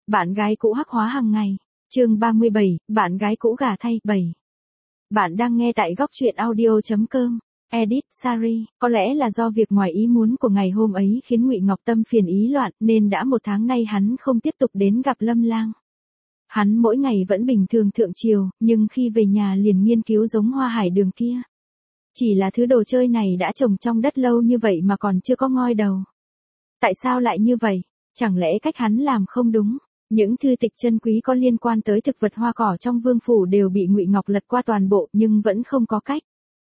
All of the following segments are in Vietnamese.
Bạn gái cũ hắc hóa hàng ngày. Chương 37, bạn gái cũ gả thay 7. Bạn đang nghe tại góc truyện audio.com. Edit Sari, có lẽ là do việc ngoài ý muốn của ngày hôm ấy khiến Ngụy Ngọc tâm phiền ý loạn, nên đã 1 tháng nay hắn không tiếp tục đến gặp Lâm Lang. Hắn mỗi ngày vẫn bình thường thượng triều, nhưng khi về nhà liền nghiên cứu giống hoa hải đường kia. Chỉ là thứ đồ chơi này đã trồng trong đất lâu như vậy mà còn chưa có ngoi đầu. Tại sao lại như vậy? Chẳng lẽ cách hắn làm không đúng? Những thư tịch chân quý có liên quan tới thực vật hoa cỏ trong vương phủ đều bị Ngụy Ngọc lật qua toàn bộ, nhưng vẫn không có cách.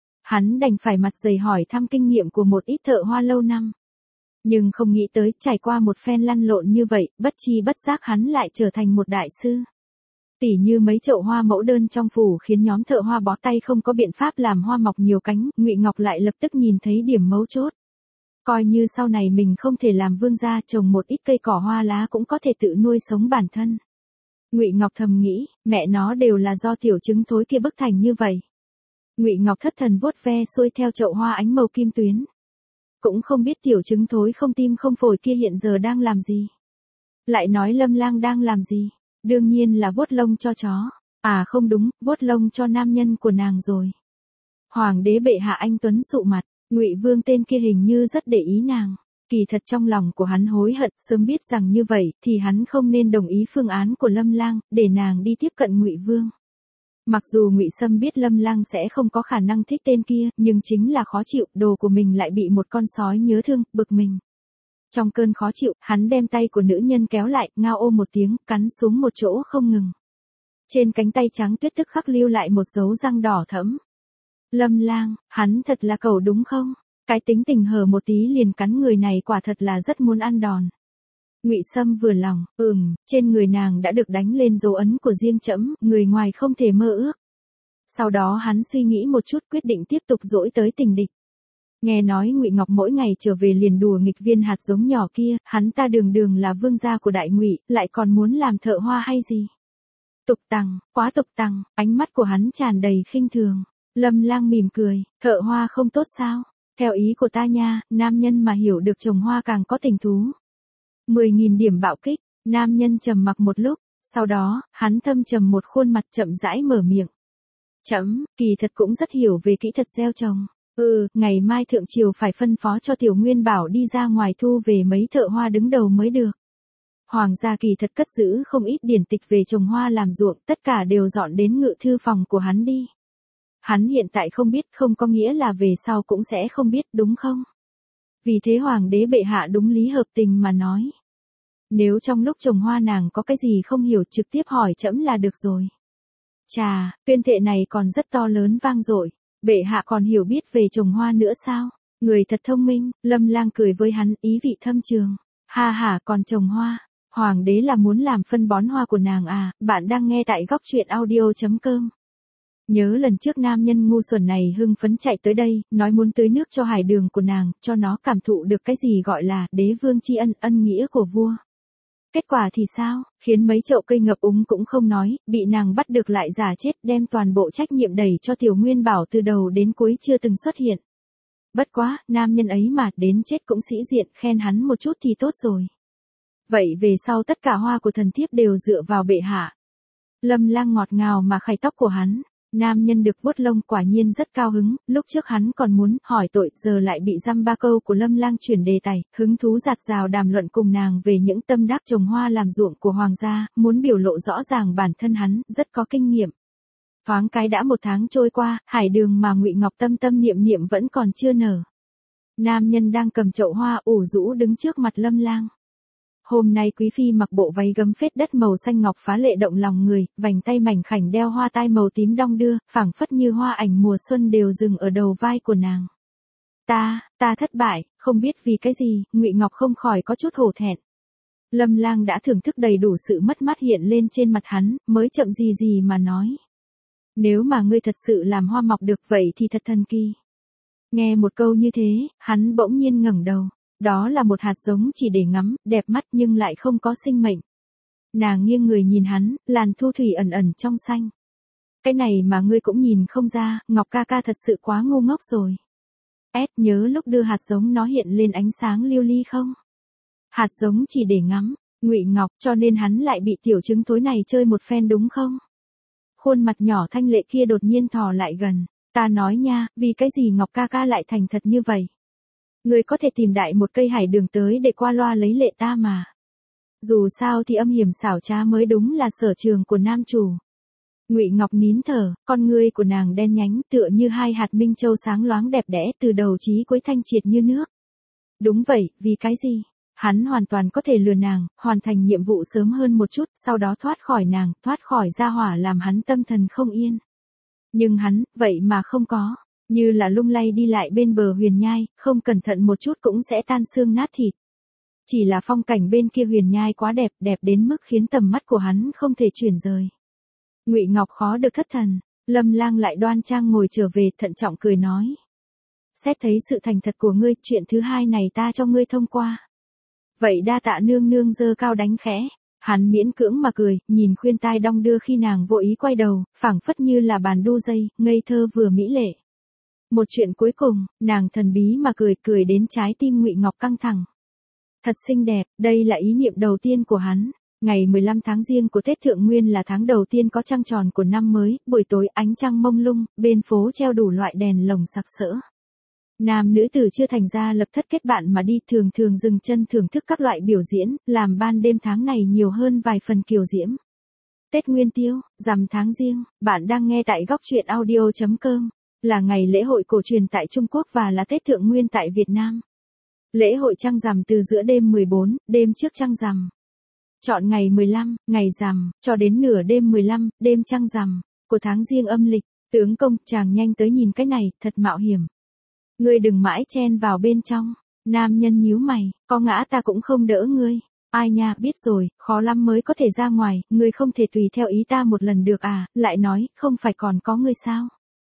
Hắn đành phải mặt dày hỏi thăm kinh nghiệm của một ít thợ hoa lâu năm. Nhưng không nghĩ tới, trải qua một phen lăn lộn như vậy, bất chi bất giác hắn lại trở thành một đại sư. Tỉ như mấy chậu hoa mẫu đơn trong phủ khiến nhóm thợ hoa bó tay không có biện pháp làm hoa mọc nhiều cánh, Ngụy Ngọc lại lập tức nhìn thấy điểm mấu chốt. Coi như sau này mình không thể làm vương gia, trồng một ít cây cỏ hoa lá cũng có thể tự nuôi sống bản thân. Ngụy Ngọc thầm nghĩ, mẹ nó đều là do tiểu trứng thối kia bức thành như vậy. Ngụy Ngọc thất thần vuốt ve xuôi theo chậu hoa ánh màu kim tuyến. Cũng không biết tiểu trứng thối không tim không phổi kia hiện giờ đang làm gì. Lại nói Lâm Lang đang làm gì? Đương nhiên là vuốt lông cho chó. À không đúng, vuốt lông cho nam nhân của nàng rồi. Hoàng đế bệ hạ anh tuấn sụ mặt, Ngụy Vương tên kia hình như rất để ý nàng. Kỳ thật trong lòng của hắn hối hận, sớm biết rằng như vậy thì hắn không nên đồng ý phương án của Lâm Lang, để nàng đi tiếp cận Ngụy Vương. Mặc dù Ngụy Sâm biết Lâm Lang sẽ không có khả năng thích tên kia, nhưng chính là khó chịu, đồ của mình lại bị một con sói nhớ thương, bực mình. Trong cơn khó chịu, hắn đem tay của nữ nhân kéo lại, ngao ô một tiếng, cắn xuống một chỗ không ngừng. Trên cánh tay trắng tuyết tức khắc lưu lại một dấu răng đỏ thẫm. Lâm Lang, hắn thật là cẩu đúng không? Cái tính tình hờ một tí liền cắn người này quả thật là rất muốn ăn đòn. Ngụy Sâm vừa lòng, trên người nàng đã được đánh lên dấu ấn của riêng trẫm, người ngoài không thể mơ ước. Sau đó hắn suy nghĩ một chút quyết định tiếp tục dỗi tới tình địch. Nghe nói Ngụy Ngọc mỗi ngày trở về liền đùa nghịch viên hạt giống nhỏ kia, hắn ta đường đường là vương gia của Đại Ngụy, lại còn muốn làm thợ hoa hay gì? Tục tằng, quá tục tằng, ánh mắt của hắn tràn đầy khinh thường. Lâm Lang mỉm cười, thợ hoa không tốt sao? Theo ý của ta nha, nam nhân mà hiểu được trồng hoa càng có tình thú. 10.000 điểm bạo kích, nam nhân trầm mặc một lúc, sau đó, hắn thâm trầm một khuôn mặt chậm rãi mở miệng. Trẫm, kỳ thật cũng rất hiểu về kỹ thuật gieo trồng. Ngày mai thượng triều phải phân phó cho Tiểu Nguyên Bảo đi ra ngoài thu về mấy thợ hoa đứng đầu mới được. Hoàng gia kỳ thật cất giữ không ít điển tịch về trồng hoa làm ruộng, tất cả đều dọn đến ngự thư phòng của hắn đi. Hắn hiện tại không biết không có nghĩa là về sau cũng sẽ không biết đúng không? Vì thế Hoàng đế bệ hạ đúng lý hợp tình mà nói. Nếu trong lúc trồng hoa nàng có cái gì không hiểu trực tiếp hỏi trẫm là được rồi. Chà, tuyên thệ này còn rất to lớn vang dội. Bệ hạ còn hiểu biết về trồng hoa nữa sao? Người thật thông minh, Lâm Lang cười với hắn ý vị thâm trường. Ha ha còn trồng hoa. Hoàng đế là muốn làm phân bón hoa của nàng à, bạn đang nghe tại góc truyện audio.com. Nhớ lần trước nam nhân ngu xuẩn này hưng phấn chạy tới đây, nói muốn tưới nước cho hải đường của nàng, cho nó cảm thụ được cái gì gọi là đế vương tri ân, ân nghĩa của vua. Kết quả thì sao, khiến mấy chậu cây ngập úng cũng không nói, bị nàng bắt được lại giả chết, đem toàn bộ trách nhiệm đẩy cho Tiểu Nguyên Bảo từ đầu đến cuối chưa từng xuất hiện. Bất quá, nam nhân ấy mà đến chết cũng sĩ diện, khen hắn một chút thì tốt rồi. Vậy về sau tất cả hoa của thần thiếp đều dựa vào bệ hạ. Lâm Lang ngọt ngào mà khải tóc của hắn. Nam nhân được vuốt lông quả nhiên rất cao hứng, lúc trước hắn còn muốn hỏi tội, giờ lại bị dăm ba câu của Lâm Lang chuyển đề tài, hứng thú dạt dào đàm luận cùng nàng về những tâm đắc trồng hoa làm ruộng của hoàng gia, muốn biểu lộ rõ ràng bản thân hắn, rất có kinh nghiệm. Thoáng cái đã 1 tháng trôi qua, hải đường mà Ngụy Ngọc tâm tâm niệm niệm vẫn còn chưa nở. Nam nhân đang cầm chậu hoa ủ rũ đứng trước mặt Lâm Lang. Hôm nay quý phi mặc bộ váy gấm phết đất màu xanh ngọc phá lệ động lòng người, vành tay mảnh khảnh đeo hoa tai màu tím đong đưa, phảng phất như hoa ảnh mùa xuân đều dừng ở đầu vai của nàng. Ta thất bại, không biết vì cái gì, Ngụy Ngọc không khỏi có chút hổ thẹn. Lâm Lang đã thưởng thức đầy đủ sự mất mát hiện lên trên mặt hắn, mới chậm gì gì mà nói. Nếu mà ngươi thật sự làm hoa mọc được vậy thì thật thần kỳ. Nghe một câu như thế, hắn bỗng nhiên ngẩng đầu. Đó là một hạt giống chỉ để ngắm, đẹp mắt nhưng lại không có sinh mệnh. Nàng nghiêng người nhìn hắn, làn thu thủy ẩn ẩn trong xanh. Cái này mà ngươi cũng nhìn không ra, Ngọc ca ca thật sự quá ngu ngốc rồi. Nhớ lúc đưa hạt giống nó hiện lên ánh sáng lưu ly không? Hạt giống chỉ để ngắm, Ngụy Ngọc, cho nên hắn lại bị tiểu trứng thối này chơi một phen đúng không? Khuôn mặt nhỏ thanh lệ kia đột nhiên thò lại gần. Ta nói nha, vì cái gì Ngọc ca ca lại thành thật như vậy? Ngươi có thể tìm đại một cây hải đường tới để qua loa lấy lệ ta mà. Dù sao thì âm hiểm xảo trá mới đúng là sở trường của nam chủ. Ngụy Ngọc nín thở, con ngươi của nàng đen nhánh tựa như hai hạt minh châu sáng loáng đẹp đẽ từ đầu chí cuối thanh triệt như nước. Đúng vậy, vì cái gì? Hắn hoàn toàn có thể lừa nàng, hoàn thành nhiệm vụ sớm hơn một chút, sau đó thoát khỏi nàng, thoát khỏi gia hỏa làm hắn tâm thần không yên. Nhưng hắn, vậy mà không có, như là lung lay đi lại bên bờ huyền nhai, không cẩn thận một chút cũng sẽ tan xương nát thịt. Chỉ là phong cảnh bên kia huyền nhai quá đẹp, đẹp đến mức khiến tầm mắt của hắn không thể chuyển rời. Ngụy Ngọc khó được thất thần, Lâm Lang lại đoan trang ngồi trở về, thận trọng cười nói. Xét thấy sự thành thật của ngươi, chuyện thứ hai này ta cho ngươi thông qua. Vậy đa tạ nương nương giơ cao đánh khẽ. Hắn miễn cưỡng mà cười, nhìn khuyên tai đong đưa khi nàng vô ý quay đầu, phảng phất như là bàn đu dây, ngây thơ vừa mỹ lệ. Một chuyện cuối cùng, nàng thần bí mà cười đến trái tim Ngụy Ngọc căng thẳng. Thật xinh đẹp, đây là ý niệm đầu tiên của hắn. Ngày 15 tháng Giêng của Tết Thượng Nguyên là tháng đầu tiên có trăng tròn của năm mới, buổi tối ánh trăng mông lung, bên phố treo đủ loại đèn lồng sặc sỡ. Nam nữ từ chưa thành ra lập thất kết bạn mà đi, thường thường dừng chân thưởng thức các loại biểu diễn, làm ban đêm tháng này nhiều hơn vài phần kiều diễm. Tết Nguyên Tiêu, rằm tháng Giêng, bạn đang nghe tại góc truyện audio.com, là ngày lễ hội cổ truyền tại Trung Quốc và là Tết Thượng Nguyên tại Việt Nam. Lễ hội trăng rằm từ giữa đêm 14, đêm trước trăng rằm. Chọn ngày 15, ngày rằm, cho đến nửa đêm 15, đêm trăng rằm, của tháng Giêng âm lịch. Tướng công, chàng nhanh tới nhìn cái này, thật mạo hiểm. Ngươi đừng mãi chen vào bên trong. Nam nhân nhíu mày, có ngã ta cũng không đỡ ngươi. Ai nha, biết rồi, khó lắm mới có thể ra ngoài, ngươi không thể tùy theo ý ta một lần được à, lại nói, không phải còn có ngươi sao?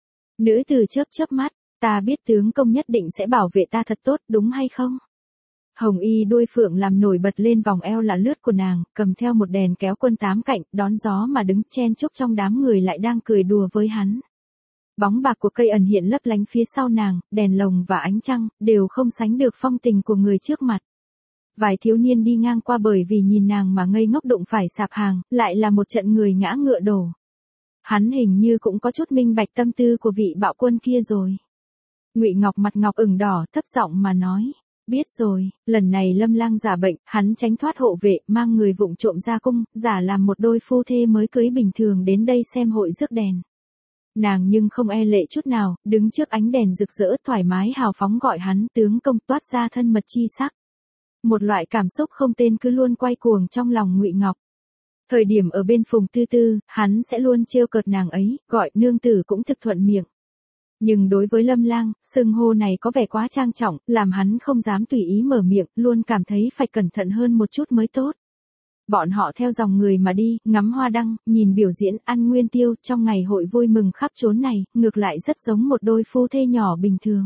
Nữ tử chớp mắt, ta biết tướng công nhất định sẽ bảo vệ ta thật tốt, đúng hay không? Hồng y đuôi phượng làm nổi bật lên vòng eo là lướt của nàng, cầm theo một đèn kéo quân tám cạnh, đón gió mà đứng chen chúc trong đám người lại đang cười đùa với hắn. Bóng bạc của cây ẩn hiện lấp lánh phía sau nàng, đèn lồng và ánh trăng, đều không sánh được phong tình của người trước mặt. Vài thiếu niên đi ngang qua bởi vì nhìn nàng mà ngây ngốc đụng phải sạp hàng, lại là một trận người ngã ngựa đổ. Hắn hình như cũng có chút minh bạch tâm tư của vị bạo quân kia rồi. Ngụy Ngọc mặt ngọc ửng đỏ, thấp giọng mà nói. Biết rồi, lần này Lâm Lang giả bệnh, hắn tránh thoát hộ vệ, mang người vụng trộm ra cung, giả làm một đôi phu thê mới cưới bình thường đến đây xem hội rước đèn. Nàng nhưng không e lệ chút nào, đứng trước ánh đèn rực rỡ thoải mái hào phóng gọi hắn tướng công, toát ra thân mật chi sắc. Một loại cảm xúc không tên cứ luôn quay cuồng trong lòng Ngụy Ngọc. Thời điểm ở bên Phùng Tư Tư, hắn sẽ luôn trêu cợt nàng ấy, gọi nương tử cũng thực thuận miệng. Nhưng đối với Lâm Lang, xưng hô này có vẻ quá trang trọng, làm hắn không dám tùy ý mở miệng, luôn cảm thấy phải cẩn thận hơn một chút mới tốt. Bọn họ theo dòng người mà đi, ngắm hoa đăng, nhìn biểu diễn, ăn nguyên tiêu, trong ngày hội vui mừng khắp chốn này, ngược lại rất giống một đôi phu thê nhỏ bình thường.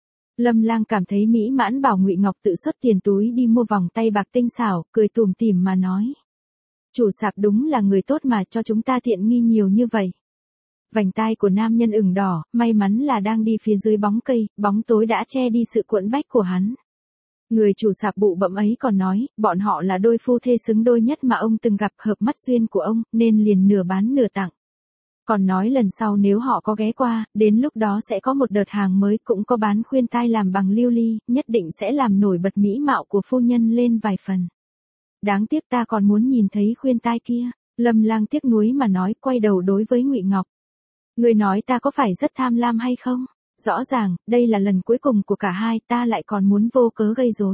Lâm Lang cảm thấy mỹ mãn, bảo Ngụy Ngọc tự xuất tiền túi đi mua vòng tay bạc tinh xảo, cười tủm tỉm mà nói. Chủ sạp đúng là người tốt mà, cho chúng ta tiện nghi nhiều như vậy. Vành tai của nam nhân ửng đỏ, may mắn là đang đi phía dưới bóng cây, bóng tối đã che đi sự cuộn bách của hắn. Người chủ sạp bụ bẫm ấy còn nói, bọn họ là đôi phu thê xứng đôi nhất mà ông từng gặp, hợp mắt duyên của ông, nên liền nửa bán nửa tặng. Còn nói lần sau nếu họ có ghé qua, đến lúc đó sẽ có một đợt hàng mới, cũng có bán khuyên tai làm bằng lưu ly, nhất định sẽ làm nổi bật mỹ mạo của phu nhân lên vài phần. Đáng tiếc ta còn muốn nhìn thấy khuyên tai kia. Lâm Lang tiếc nuối mà nói, quay đầu đối với Ngụy Ngọc. Người nói ta có phải rất tham lam hay không? Rõ ràng, đây là lần cuối cùng của cả hai, ta lại còn muốn vô cớ gây rối.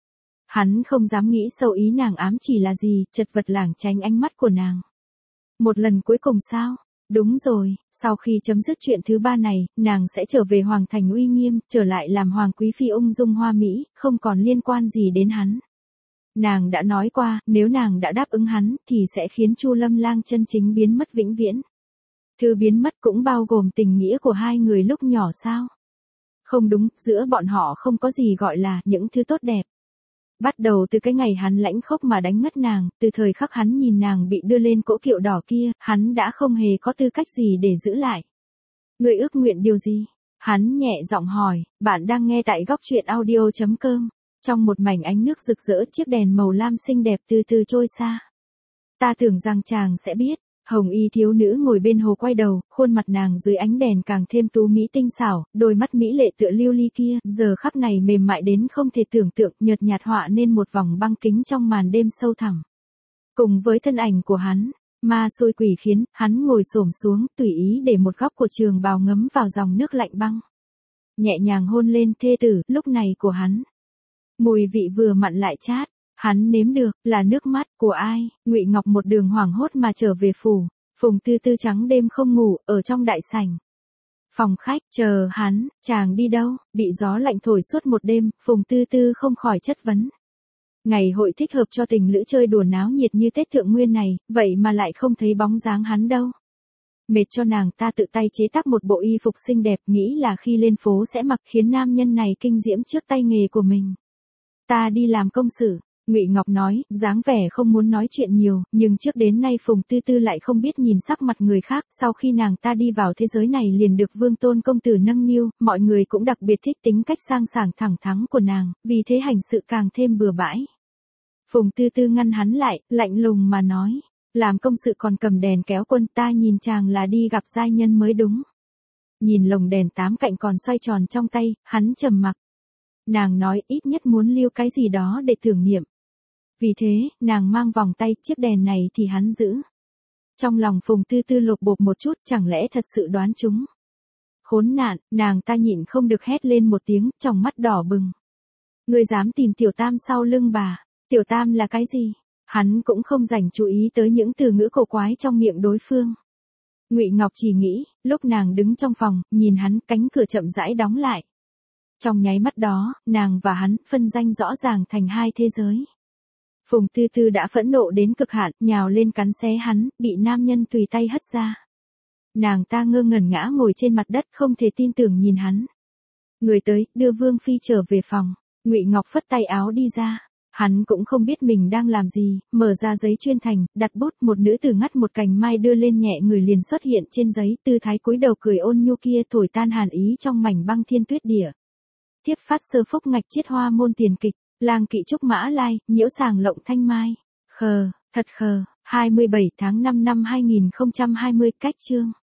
Hắn không dám nghĩ sâu ý nàng ám chỉ là gì, chật vật lảng tránh ánh mắt của nàng. Một lần cuối cùng sao? Đúng rồi, sau khi chấm dứt chuyện thứ ba này, nàng sẽ trở về hoàng thành uy nghiêm, trở lại làm hoàng quý phi ung dung hoa mỹ, không còn liên quan gì đến hắn. Nàng đã nói qua, nếu nàng đã đáp ứng hắn, thì sẽ khiến Chu Lâm Lang chân chính biến mất vĩnh viễn. Thứ biến mất cũng bao gồm tình nghĩa của hai người lúc nhỏ sao? Không đúng, giữa bọn họ không có gì gọi là những thứ tốt đẹp. Bắt đầu từ cái ngày hắn lãnh khốc mà đánh ngất nàng, từ thời khắc hắn nhìn nàng bị đưa lên cỗ kiệu đỏ kia, hắn đã không hề có tư cách gì để giữ lại. Người ước nguyện điều gì? Hắn nhẹ giọng hỏi, bạn đang nghe tại góc truyện audio.com. Trong một mảnh ánh nước rực rỡ, chiếc đèn màu lam xinh đẹp từ từ trôi xa. Ta tưởng rằng chàng sẽ biết. Hồng y thiếu nữ ngồi bên hồ quay đầu, khuôn mặt nàng dưới ánh đèn càng thêm tú mỹ tinh xảo, đôi mắt mỹ lệ tựa lưu ly kia, giờ khắc này mềm mại đến không thể tưởng tượng, nhợt nhạt họa nên một vòng băng kính trong màn đêm sâu thẳm. Cùng với thân ảnh của hắn, ma xôi quỷ khiến, hắn ngồi xổm xuống, tùy ý để một góc của trường bào ngấm vào dòng nước lạnh băng. Nhẹ nhàng hôn lên thê tử, lúc này của hắn. Mùi vị vừa mặn lại chát. Hắn nếm được, là nước mắt của ai? Ngụy Ngọc một đường hoảng hốt mà trở về phủ. Phùng Tư Tư trắng đêm không ngủ, ở trong đại sảnh. Phòng khách, chờ hắn, chàng đi đâu? Bị gió lạnh thổi suốt một đêm, Phùng Tư Tư không khỏi chất vấn. Ngày hội thích hợp cho tình lữ chơi đùa náo nhiệt như Tết Thượng Nguyên này, vậy mà lại không thấy bóng dáng hắn đâu. Mệt cho nàng ta tự tay chế tác một bộ y phục xinh đẹp, nghĩ là khi lên phố sẽ mặc, khiến nam nhân này kinh diễm trước tay nghề của mình. Ta đi làm công sự. Ngụy Ngọc nói, dáng vẻ không muốn nói chuyện nhiều, nhưng trước đến nay Phùng Tư Tư lại không biết nhìn sắc mặt người khác, sau khi nàng ta đi vào thế giới này liền được Vương Tôn công tử nâng niu, mọi người cũng đặc biệt thích tính cách sang sảng thẳng thắn của nàng, vì thế hành sự càng thêm bừa bãi. Phùng Tư Tư ngăn hắn lại, lạnh lùng mà nói, làm công sự còn cầm đèn kéo quân, ta nhìn chàng là đi gặp giai nhân mới đúng. Nhìn lồng đèn 8 cạnh còn xoay tròn trong tay, hắn trầm mặc. Nàng nói ít nhất muốn lưu cái gì đó để tưởng niệm. Vì thế, nàng mang vòng tay, chiếc đèn này thì hắn giữ. Trong lòng Phùng Tư Tư lột bột một chút, chẳng lẽ thật sự đoán chúng. Khốn nạn, nàng ta nhịn không được hét lên một tiếng, trong mắt đỏ bừng. Ngươi dám tìm Tiểu Tam sau lưng bà, Tiểu Tam là cái gì? Hắn cũng không dành chú ý tới những từ ngữ cổ quái trong miệng đối phương. Ngụy Ngọc chỉ nghĩ, lúc nàng đứng trong phòng, nhìn hắn, cánh cửa chậm rãi đóng lại. Trong nháy mắt đó, nàng và hắn phân ranh rõ ràng thành hai thế giới. Phùng Tư Tư đã phẫn nộ đến cực hạn, nhào lên cắn xé hắn, bị nam nhân tùy tay hất ra. Nàng ta ngơ ngẩn ngã ngồi trên mặt đất, không thể tin tưởng nhìn hắn. Người tới, đưa Vương Phi trở về phòng. Ngụy Ngọc phất tay áo đi ra. Hắn cũng không biết mình đang làm gì, mở ra giấy chuyên thành, đặt bút, một nữ tử ngắt một cành mai đưa lên nhẹ người liền xuất hiện trên giấy, tư thái cúi đầu cười ôn nhu kia thổi tan hàn ý trong mảnh băng thiên tuyết địa. Tiếp phát sơ phúc ngạch chiết hoa môn tiền kịch, lang kỵ trúc mã lai, nhiễu sàng lộng thanh mai. Khờ, thật khờ, 27 tháng 5 năm 2020 cách chương.